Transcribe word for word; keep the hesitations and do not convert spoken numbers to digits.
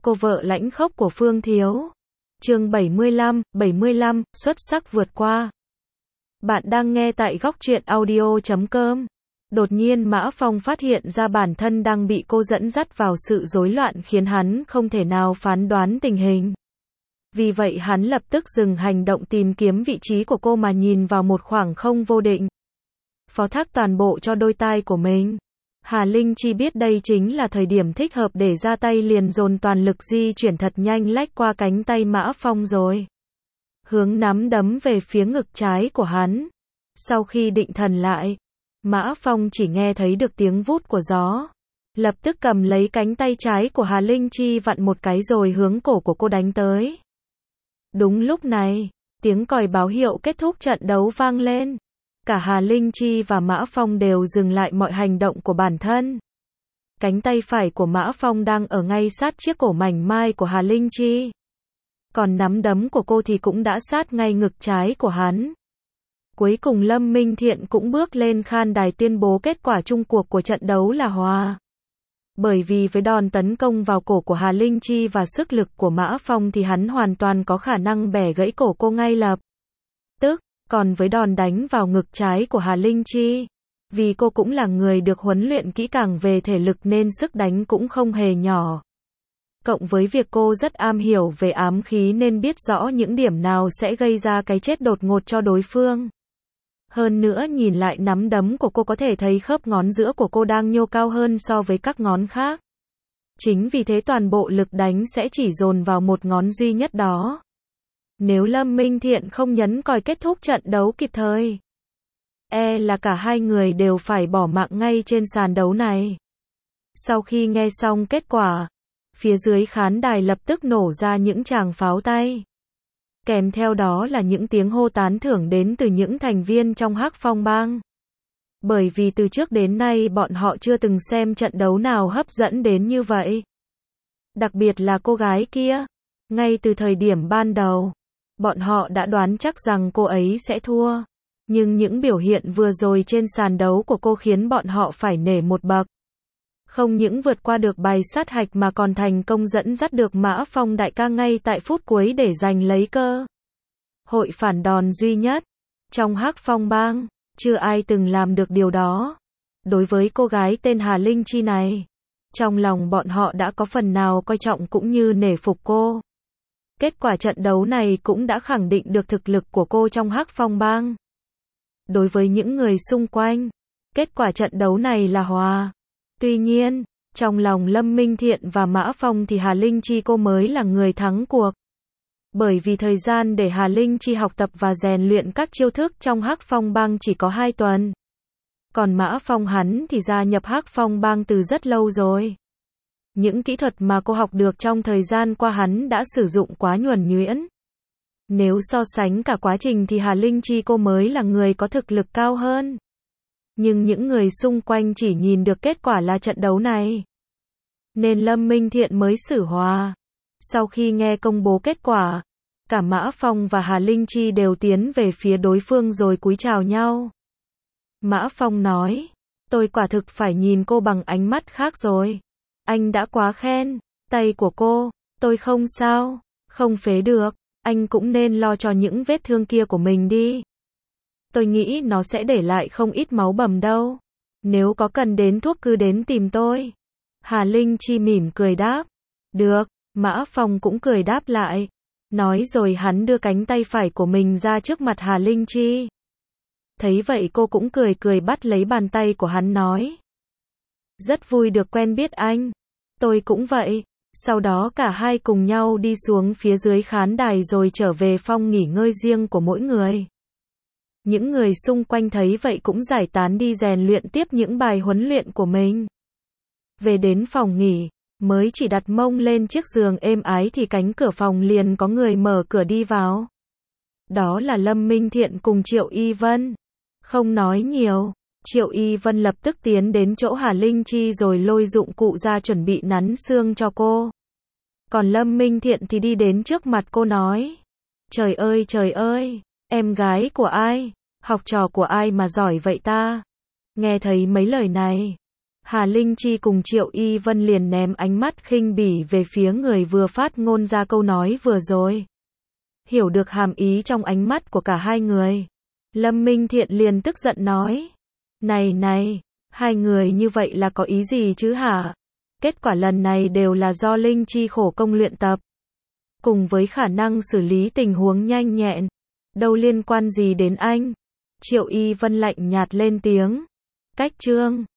Cô vợ lãnh khốc của Phương Thiếu. Chương bảy mươi lăm, bảy mươi lăm, xuất sắc vượt qua. Bạn đang nghe tại góc truyện audio chấm com. Đột nhiên Mã Phong phát hiện ra bản thân đang bị cô dẫn dắt vào sự rối loạn khiến hắn không thể nào phán đoán tình hình. Vì vậy hắn lập tức dừng hành động tìm kiếm vị trí của cô mà nhìn vào một khoảng không vô định. Phó thác toàn bộ cho đôi tai của mình. Hà Linh Chi biết đây chính là thời điểm thích hợp để ra tay, liền dồn toàn lực di chuyển thật nhanh lách qua cánh tay Mã Phong rồi hướng nắm đấm về phía ngực trái của hắn. Sau khi định thần lại, Mã Phong chỉ nghe thấy được tiếng vút của gió. Lập tức cầm lấy cánh tay trái của Hà Linh Chi vặn một cái rồi hướng cổ của cô đánh tới. Đúng lúc này, tiếng còi báo hiệu kết thúc trận đấu vang lên. Cả Hà Linh Chi và Mã Phong đều dừng lại mọi hành động của bản thân. Cánh tay phải của Mã Phong đang ở ngay sát chiếc cổ mảnh mai của Hà Linh Chi. Còn nắm đấm của cô thì cũng đã sát ngay ngực trái của hắn. Cuối cùng Lâm Minh Thiện cũng bước lên khán đài tuyên bố kết quả chung cuộc của trận đấu là hòa. Bởi vì với đòn tấn công vào cổ của Hà Linh Chi và sức lực của Mã Phong thì hắn hoàn toàn có khả năng bẻ gãy cổ cô ngay lập tức. Còn với đòn đánh vào ngực trái của Hà Linh Chi, vì cô cũng là người được huấn luyện kỹ càng về thể lực nên sức đánh cũng không hề nhỏ. Cộng với việc cô rất am hiểu về ám khí nên biết rõ những điểm nào sẽ gây ra cái chết đột ngột cho đối phương. Hơn nữa nhìn lại nắm đấm của cô có thể thấy khớp ngón giữa của cô đang nhô cao hơn so với các ngón khác. Chính vì thế toàn bộ lực đánh sẽ chỉ dồn vào một ngón duy nhất đó. Nếu Lâm Minh Thiện không nhấn còi kết thúc trận đấu kịp thời, e là cả hai người đều phải bỏ mạng ngay trên sàn đấu này. Sau khi nghe xong kết quả, phía dưới khán đài lập tức nổ ra những tràng pháo tay. Kèm theo đó là những tiếng hô tán thưởng đến từ những thành viên trong Hắc Phong Bang. Bởi vì từ trước đến nay bọn họ chưa từng xem trận đấu nào hấp dẫn đến như vậy. Đặc biệt là cô gái kia. Ngay từ thời điểm ban đầu, bọn họ đã đoán chắc rằng cô ấy sẽ thua. Nhưng những biểu hiện vừa rồi trên sàn đấu của cô khiến bọn họ phải nể một bậc. Không những vượt qua được bài sát hạch mà còn thành công dẫn dắt được Mã Phong đại ca ngay tại phút cuối để giành lấy cơ hội phản đòn duy nhất. Trong Hắc Phong Bang, chưa ai từng làm được điều đó. Đối với cô gái tên Hà Linh Chi này, trong lòng bọn họ đã có phần nào coi trọng cũng như nể phục cô. Kết quả trận đấu này cũng đã khẳng định được thực lực của cô trong Hắc Phong Bang. Đối với những người xung quanh, kết quả trận đấu này là hòa. Tuy nhiên, trong lòng Lâm Minh Thiện và Mã Phong thì Hà Linh Chi cô mới là người thắng cuộc. Bởi vì thời gian để Hà Linh Chi học tập và rèn luyện các chiêu thức trong Hắc Phong Bang chỉ có hai tuần. Còn Mã Phong hắn thì gia nhập Hắc Phong Bang từ rất lâu rồi. Những kỹ thuật mà cô học được trong thời gian qua hắn đã sử dụng quá nhuần nhuyễn. Nếu so sánh cả quá trình thì Hà Linh Chi cô mới là người có thực lực cao hơn. Nhưng những người xung quanh chỉ nhìn được kết quả là trận đấu này. Nên Lâm Minh Thiện mới xử hòa. Sau khi nghe công bố kết quả, cả Mã Phong và Hà Linh Chi đều tiến về phía đối phương rồi cúi chào nhau. Mã Phong nói, tôi quả thực phải nhìn cô bằng ánh mắt khác rồi. Anh đã quá khen, tay của cô, tôi không sao, không phế được, anh cũng nên lo cho những vết thương kia của mình đi. Tôi nghĩ nó sẽ để lại không ít máu bầm đâu. Nếu có cần đến thuốc cứ đến tìm tôi. Hà Linh Chi mỉm cười đáp. Được, Mã Phong cũng cười đáp lại. Nói rồi hắn đưa cánh tay phải của mình ra trước mặt Hà Linh Chi. Thấy vậy cô cũng cười cười bắt lấy bàn tay của hắn nói. Rất vui được quen biết anh. Tôi cũng vậy. Sau đó cả hai cùng nhau đi xuống phía dưới khán đài rồi trở về phòng nghỉ ngơi riêng của mỗi người. Những người xung quanh thấy vậy cũng giải tán đi rèn luyện tiếp những bài huấn luyện của mình. Về đến phòng nghỉ, mới chỉ đặt mông lên chiếc giường êm ái thì cánh cửa phòng liền có người mở cửa đi vào. Đó là Lâm Minh Thiện cùng Triệu Y Vân. Không nói nhiều, Triệu Y Vân lập tức tiến đến chỗ Hà Linh Chi rồi lôi dụng cụ ra chuẩn bị nắn xương cho cô. Còn Lâm Minh Thiện thì đi đến trước mặt cô nói. Trời ơi trời ơi, em gái của ai, học trò của ai mà giỏi vậy ta? Nghe thấy mấy lời này, Hà Linh Chi cùng Triệu Y Vân liền ném ánh mắt khinh bỉ về phía người vừa phát ngôn ra câu nói vừa rồi. Hiểu được hàm ý trong ánh mắt của cả hai người, Lâm Minh Thiện liền tức giận nói. Này này, hai người như vậy là có ý gì chứ hả? Kết quả lần này đều là do Linh Chi khổ công luyện tập. Cùng với khả năng xử lý tình huống nhanh nhẹn. Đâu liên quan gì đến anh? Triệu Y Vân lạnh nhạt lên tiếng. Cách trương.